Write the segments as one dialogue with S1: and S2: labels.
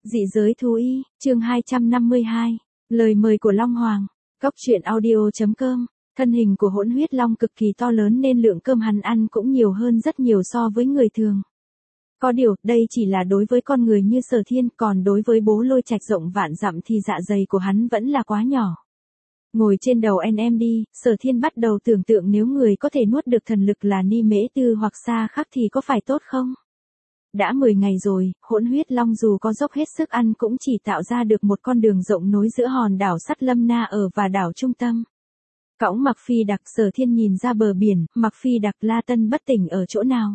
S1: Dị giới thú y, chương 252. Lời mời của Long Hoàng. Góc truyện audio.com. Thân hình của Hỗn Huyết Long cực kỳ to lớn nên lượng cơm hắn ăn cũng nhiều hơn rất nhiều so với người thường. Có điều, đây chỉ là đối với con người như Sở Thiên, còn đối với Bố Lôi Trạch rộng vạn dặm thì dạ dày của hắn vẫn là quá nhỏ. Ngồi trên đầu NMD, Sở Thiên bắt đầu tưởng tượng nếu người có thể nuốt được thần lực là Ni Mễ Tư hoặc Sa Khắc thì có phải tốt không? Đã 10 ngày rồi, Hỗn Huyết Long dù có dốc hết sức ăn cũng chỉ tạo ra được một con đường rộng nối giữa hòn đảo Sắt Lâm Na ở và đảo trung tâm. Cõng Mặc Phi Đặc, Sở Thiên nhìn ra bờ biển, Mặc Phi Đặc, La Tân bất tỉnh ở chỗ nào?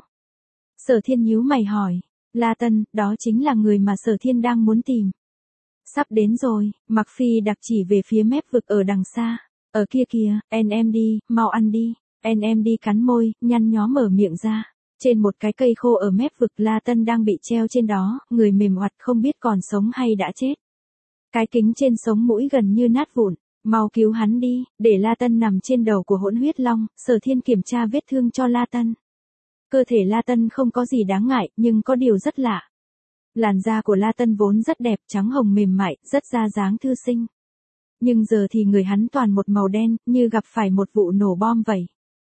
S1: Sở Thiên nhíu mày hỏi. La Tân, đó chính là người mà Sở Thiên đang muốn tìm. Sắp đến rồi, Mặc Phi Đặc chỉ về phía mép vực ở đằng xa. Ở kia kìa, NMD, mau ăn đi. NMD cắn môi, nhăn nhó mở miệng ra. Trên một cái cây khô ở mép vực, La Tân đang bị treo trên đó, người mềm oặt không biết còn sống hay đã chết. Cái kính trên sống mũi gần như nát vụn. Mau cứu hắn đi, để La Tân nằm trên đầu của Hỗn Huyết Long. Sở Thiên kiểm tra vết thương cho La Tân. Cơ thể La Tân không có gì đáng ngại, nhưng có điều rất lạ. Làn da của La Tân vốn rất đẹp, trắng hồng mềm mại, rất ra dáng thư sinh. Nhưng giờ thì người hắn toàn một màu đen, như gặp phải một vụ nổ bom vậy.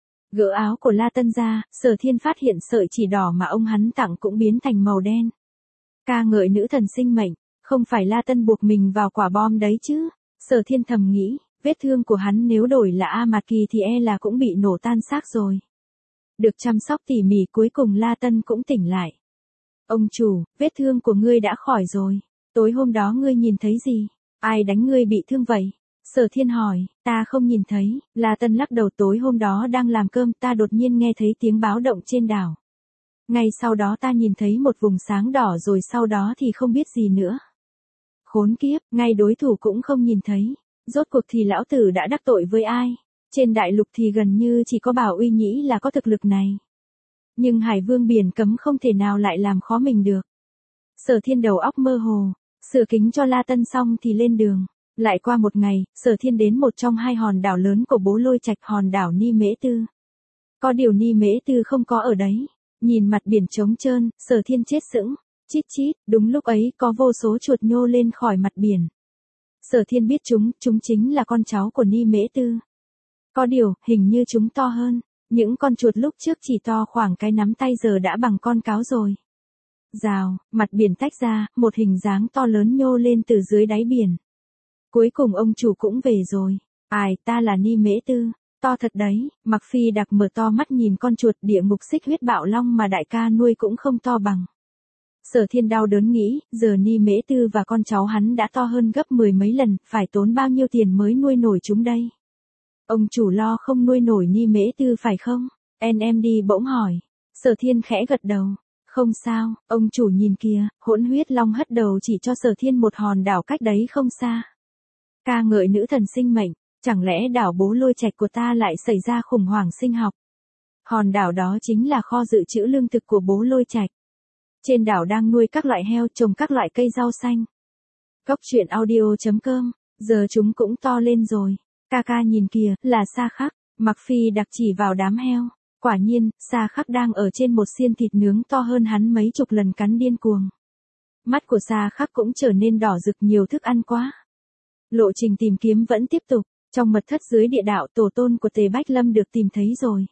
S1: Gỡ áo của La Tân ra, Sở Thiên phát hiện sợi chỉ đỏ mà ông hắn tặng cũng biến thành màu đen. Ca ngợi nữ thần sinh mệnh, không phải La Tân buộc mình vào quả bom đấy chứ. Sở Thiên thầm nghĩ, vết thương của hắn nếu đổi là A Mạt Kỳ thì là cũng bị nổ tan xác rồi. Được chăm sóc tỉ mỉ cuối cùng La Tân cũng tỉnh lại. Ông chủ, vết thương của ngươi đã khỏi rồi. Tối hôm đó ngươi nhìn thấy gì? Ai đánh ngươi bị thương vậy? Sở Thiên hỏi, ta không nhìn thấy. La Tân lắc đầu, tối hôm đó đang làm cơm ta đột nhiên nghe thấy tiếng báo động trên đảo. Ngay sau đó ta nhìn thấy một vùng sáng đỏ rồi sau đó thì không biết gì nữa. Khốn kiếp, ngay đối thủ cũng không nhìn thấy. Rốt cuộc thì lão tử đã đắc tội với ai? Trên đại lục thì gần như chỉ có Bảo Uy Nhĩ là có thực lực này. Nhưng Hải Vương biển cấm không thể nào lại làm khó mình được. Sở Thiên đầu óc mơ hồ, sửa kính cho La Tân xong thì lên đường. Lại qua một ngày, Sở Thiên đến một trong hai hòn đảo lớn của Bố Lôi Trạch, hòn đảo Ni Mễ Tư. Có điều Ni Mễ Tư không có ở đấy. Nhìn mặt biển trống trơn, Sở Thiên chết sững. Chít chít, đúng lúc ấy có vô số chuột nhô lên khỏi mặt biển. Sở Thiên biết chúng chính là con cháu của Ni Mễ Tư. Có điều, hình như chúng to hơn. Những con chuột lúc trước chỉ to khoảng cái nắm tay giờ đã bằng con cáo rồi. Rào, mặt biển tách ra, một hình dáng to lớn nhô lên từ dưới đáy biển. Cuối cùng ông chủ cũng về rồi. Ai, ta là Ni Mễ Tư. To thật đấy. Mặc Phi Đặc mở to mắt nhìn con chuột địa ngục xích huyết bạo long mà đại ca nuôi cũng không to bằng. Sở Thiên đau đớn nghĩ, giờ Ni Mễ Tư và con cháu hắn đã to hơn gấp 10 mấy lần, phải tốn bao nhiêu tiền mới nuôi nổi chúng đây? Ông chủ lo không nuôi nổi Ni Mễ Tư phải không? NMD bỗng hỏi. Sở Thiên khẽ gật đầu. Không sao, ông chủ nhìn kìa, Hỗn Huyết Long hất đầu chỉ cho Sở Thiên một hòn đảo cách đấy không xa. Ca ngợi nữ thần sinh mệnh, chẳng lẽ đảo Bố Lôi Trạch của ta lại xảy ra khủng hoảng sinh học? Hòn đảo đó chính là kho dự trữ lương thực của Bố Lôi Trạch. Trên đảo đang nuôi các loại heo, trồng các loại cây rau xanh. Góc truyện audio.com, giờ chúng cũng to lên rồi. Ca nhìn kìa, là Sa Khắc. Mặc Phi Đặc chỉ vào đám heo. Quả nhiên, Sa Khắc đang ở trên một xiên thịt nướng to hơn hắn mấy chục lần, cắn điên cuồng. Mắt của Sa Khắc cũng trở nên đỏ rực, nhiều thức ăn quá. Lộ trình tìm kiếm vẫn tiếp tục. Trong mật thất dưới địa đạo, tổ tôn của Tề Bách Lâm được tìm thấy rồi.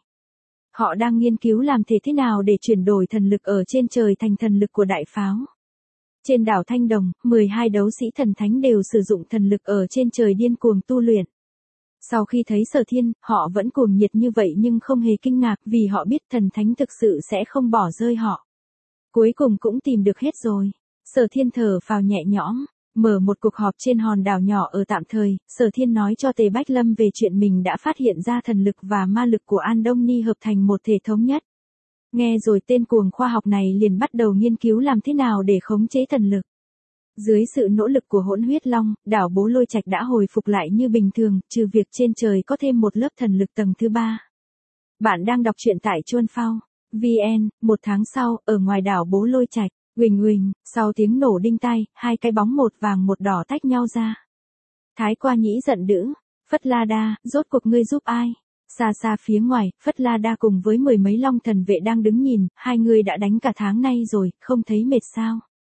S1: Họ đang nghiên cứu làm thế nào để chuyển đổi thần lực ở trên trời thành thần lực của đại pháo. Trên đảo Thanh Đồng, 12 đấu sĩ thần thánh đều sử dụng thần lực ở trên trời điên cuồng tu luyện. Sau khi thấy Sở Thiên, họ vẫn cuồng nhiệt như vậy nhưng không hề kinh ngạc vì họ biết thần thánh thực sự sẽ không bỏ rơi họ. Cuối cùng cũng tìm được hết rồi. Sở Thiên thở phào nhẹ nhõm, mở một cuộc họp trên hòn đảo nhỏ ở tạm thời. Sở Thiên nói cho Tề Bách Lâm về chuyện mình đã phát hiện ra thần lực và ma lực của An Đông Ni hợp thành một thể thống nhất. Nghe rồi tên cuồng khoa học này liền bắt đầu nghiên cứu làm thế nào để khống chế thần lực. Dưới sự nỗ lực của Hỗn Huyết Long, đảo Bố Lôi Trạch đã hồi phục lại như bình thường, trừ việc trên trời có thêm một lớp thần lực tầng thứ 3. Bạn đang đọc truyện tại Chuan Phao VN. Một tháng sau, ở ngoài đảo Bố Lôi Trạch, huỳnh huỳnh, sau tiếng nổ đinh tai, hai cái bóng một vàng một đỏ tách nhau ra. Thái Qua Nhĩ giận dữ, Phất La Đa, rốt cuộc ngươi giúp ai? Xa xa phía ngoài, Phất La Đa cùng với 10 mấy long thần vệ đang đứng nhìn, hai người đã đánh cả tháng nay rồi, không thấy mệt sao?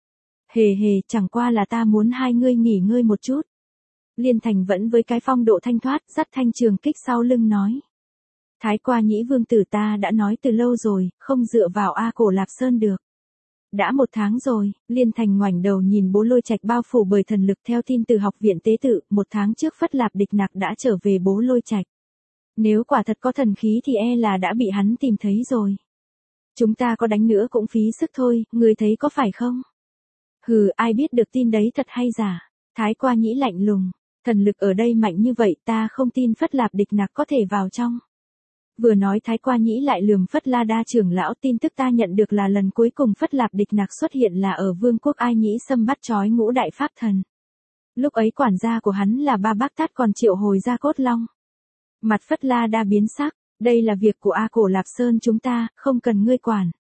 S1: Hề hề, chẳng qua là ta muốn hai ngươi nghỉ ngơi một chút. Liên Thành vẫn với cái phong độ thanh thoát, dắt thanh trường kích sau lưng nói. Thái qua nhĩ vương tử, ta đã nói từ lâu rồi, không dựa vào A Cổ Lạp Sơn được. Đã 1 tháng rồi, Liên Thành ngoảnh đầu nhìn Bố Lôi Trạch bao phủ bởi thần lực. Theo tin từ học viện tế tự, 1 tháng trước Phất Lạp Địch Nặc đã trở về Bố Lôi Trạch. Nếu quả thật có thần khí thì e là đã bị hắn tìm thấy rồi. Chúng ta có đánh nữa cũng phí sức thôi, ngươi thấy có phải không? Hừ, ai biết được tin đấy thật hay giả. Thái qua nhĩ lạnh lùng, thần lực ở đây mạnh như vậy, ta không tin Phất Lạp Địch Nặc có thể vào trong. Vừa nói Thái qua nhĩ lại lườm Phất La Đa trưởng lão. Tin tức ta nhận được là lần cuối cùng Phất Lạp Địch Nặc xuất hiện là ở vương quốc Ai Nhĩ Sâm bắt trói Ngũ Đại Pháp Thần. Lúc ấy quản gia của hắn là Ba Bác Tát còn triệu hồi ra cốt long. Mặt Phất La Đa biến sắc, đây là việc của A Cổ Lạp Sơn chúng ta, không cần ngươi quản.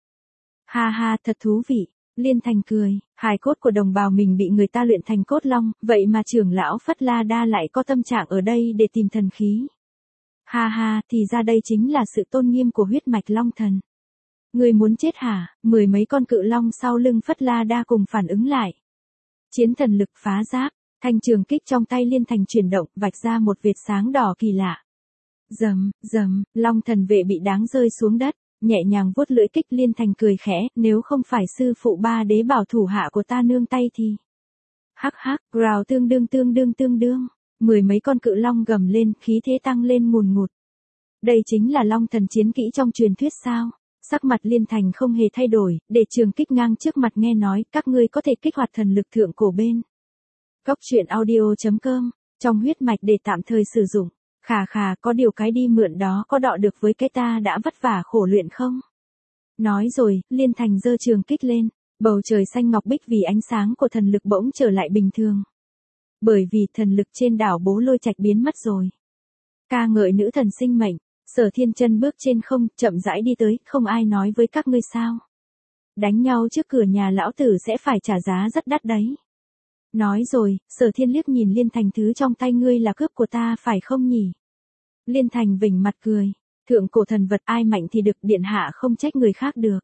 S1: Ha ha, thật thú vị. Liên Thành cười, hài cốt của đồng bào mình bị người ta luyện thành cốt long, vậy mà trưởng lão Phất La Đa lại có tâm trạng ở đây để tìm thần khí. Ha ha, thì ra đây chính là sự tôn nghiêm của huyết mạch long thần. Người muốn chết hả? 10 mấy con cự long sau lưng Phất La Đa cùng phản ứng lại. Chiến thần lực phá giáp, thanh trường kích trong tay Liên Thành chuyển động, vạch ra một vệt sáng đỏ kỳ lạ. Rầm, rầm, long thần vệ bị đáng rơi xuống đất, nhẹ nhàng vuốt lưỡi kích. Liên Thành cười khẽ, nếu không phải sư phụ Ba Đế bảo thủ hạ của ta nương tay thì. Hắc hắc, rào tương đương. 10 mấy con cự long gầm lên, khí thế tăng lên ngùn ngụt. Đây chính là long thần chiến kỹ trong truyền thuyết sao? Sắc mặt Liên Thành không hề thay đổi, để trường kích ngang trước mặt nghe nói, các ngươi có thể kích hoạt thần lực thượng cổ bên. Cóc truyện audio.com, trong huyết mạch để tạm thời sử dụng. Khà khà, có điều cái đi mượn đó có đọ được với cái ta đã vất vả khổ luyện không? Nói rồi, Liên Thành giơ trường kích lên, bầu trời xanh ngọc bích vì ánh sáng của thần lực bỗng trở lại bình thường. Bởi vì thần lực trên đảo Bố Lôi Trạch biến mất rồi. Ca ngợi nữ thần sinh mệnh, Sở Thiên chân bước trên không, chậm rãi đi tới, không ai nói với các ngươi sao? Đánh nhau trước cửa nhà lão tử sẽ phải trả giá rất đắt đấy. Nói rồi, Sở Thiên liếc nhìn Liên Thành, thứ trong tay ngươi là cướp của ta phải không nhỉ? Liên Thành vểnh mặt cười, thượng cổ thần vật ai mạnh thì được, điện hạ không trách người khác được.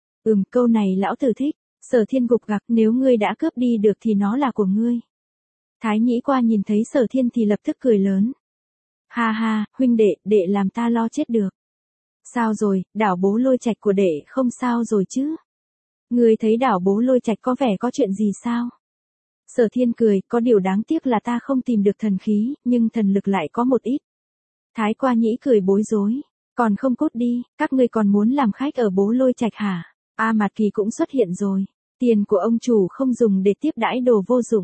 S1: Câu này lão tử thích. Sở Thiên gục gặc, nếu ngươi đã cướp đi được thì nó là của ngươi. Thái Nhĩ qua nhìn thấy Sở Thiên thì lập tức cười lớn. Ha ha, huynh đệ làm ta lo chết được. Sao rồi, đảo Bố Lôi Trạch của đệ không sao rồi chứ? Ngươi thấy đảo Bố Lôi Trạch có vẻ có chuyện gì sao? Sở Thiên cười, có điều đáng tiếc là ta không tìm được thần khí, nhưng thần lực lại có một ít. Thái qua nhĩ cười bối rối, còn không cút đi, các ngươi còn muốn làm khách ở Bố Lôi Trạch hả? A Mạt Kỳ cũng xuất hiện rồi, tiền của ông chủ không dùng để tiếp đãi đồ vô dụng.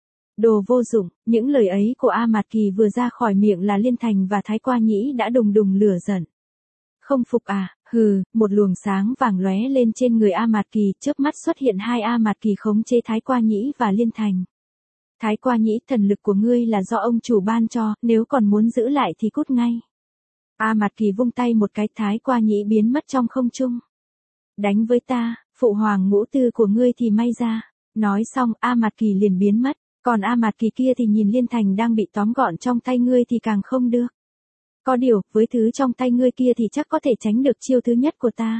S1: Đồ vô dụng, những lời ấy của A Mạt Kỳ vừa ra khỏi miệng là Liên Thành và Thái qua nhĩ đã đùng đùng lửa giận. Không phục à? Hừ, một luồng sáng vàng lóe lên trên người A Mạt Kỳ, chớp mắt xuất hiện 2 A Mạt Kỳ khống chế Thái qua nhĩ và Liên Thành. Thái qua nhĩ, thần lực của ngươi là do ông chủ ban cho, nếu còn muốn giữ lại thì cút ngay. A Mạt Kỳ vung tay một cái, Thái qua nhĩ biến mất trong không trung. Đánh với ta, phụ hoàng ngũ tư của ngươi thì may ra. Nói xong, A Mạt Kỳ liền biến mất, còn A Mạt Kỳ kia thì nhìn Liên Thành đang bị tóm gọn trong tay ngươi thì càng không được. Có điều, với thứ trong tay ngươi kia thì chắc có thể tránh được chiêu thứ nhất của ta.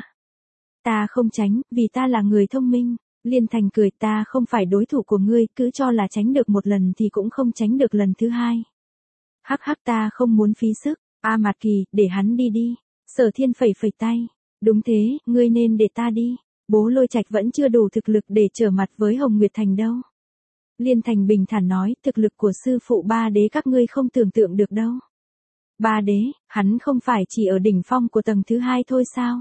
S1: Ta không tránh, vì ta là người thông minh. Liên Thành cười, ta không phải đối thủ của ngươi, cứ cho là tránh được một lần thì cũng không tránh được lần thứ hai. Hắc hắc, ta không muốn phí sức. A Mạt Kỳ, để hắn đi đi. Sở Thiên phẩy phẩy tay. Đúng thế, ngươi nên để ta đi. Bố Lôi Trạch vẫn chưa đủ thực lực để trở mặt với Hồng Nguyệt Thành đâu. Liên Thành bình thản nói, thực lực của sư phụ Ba Đế các ngươi không tưởng tượng được đâu. Ba Đế, hắn không phải chỉ ở đỉnh phong của tầng thứ 2 thôi sao?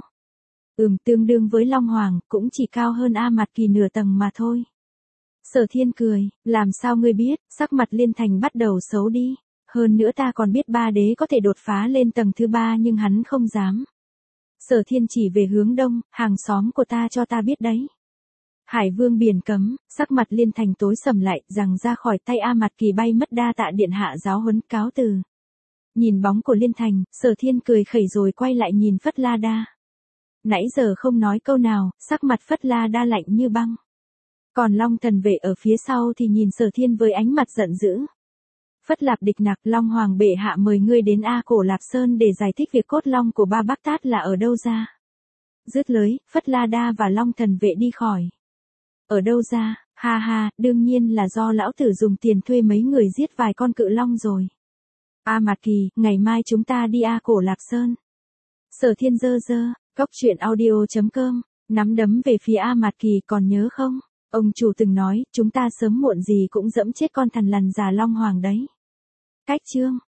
S1: Tương đương với Long Hoàng, cũng chỉ cao hơn A Mạt Kỳ nửa tầng mà thôi. Sở Thiên cười, làm sao ngươi biết? Sắc mặt Liên Thành bắt đầu xấu đi. Hơn nữa ta còn biết Ba Đế có thể đột phá lên tầng thứ 3 nhưng hắn không dám. Sở Thiên chỉ về hướng đông, hàng xóm của ta cho ta biết đấy. Hải Vương Biển Cấm, sắc mặt Liên Thành tối sầm lại, rằng ra khỏi tay A Mạt Kỳ bay mất, đa tạ điện hạ giáo huấn, cáo từ. Nhìn bóng của Liên Thành, Sở Thiên cười khẩy rồi quay lại nhìn Phất La Đa. Nãy giờ không nói câu nào, sắc mặt Phất La Đa lạnh như băng. Còn Long Thần Vệ ở phía sau thì nhìn Sở Thiên với ánh mặt giận dữ. Phất Lạp Địch Nặc, Long Hoàng bệ hạ mời ngươi đến A Cổ Lạp Sơn để giải thích việc cốt long của Ba Bác Tát là ở đâu ra. Dứt lời, Phất La Đa và Long Thần Vệ đi khỏi. Ở đâu ra? Ha ha, đương nhiên là do lão tử dùng tiền thuê mấy người giết vài con cự long rồi. A Mạt Kỳ, ngày mai chúng ta đi Cổ Lạc Sơn. Sở Thiên Cóc truyện audio.com, nắm đấm về phía A Mạt Kỳ, còn nhớ không? Ông chủ từng nói, chúng ta sớm muộn gì cũng dẫm chết con thằn lằn già Long Hoàng đấy. Cách chương.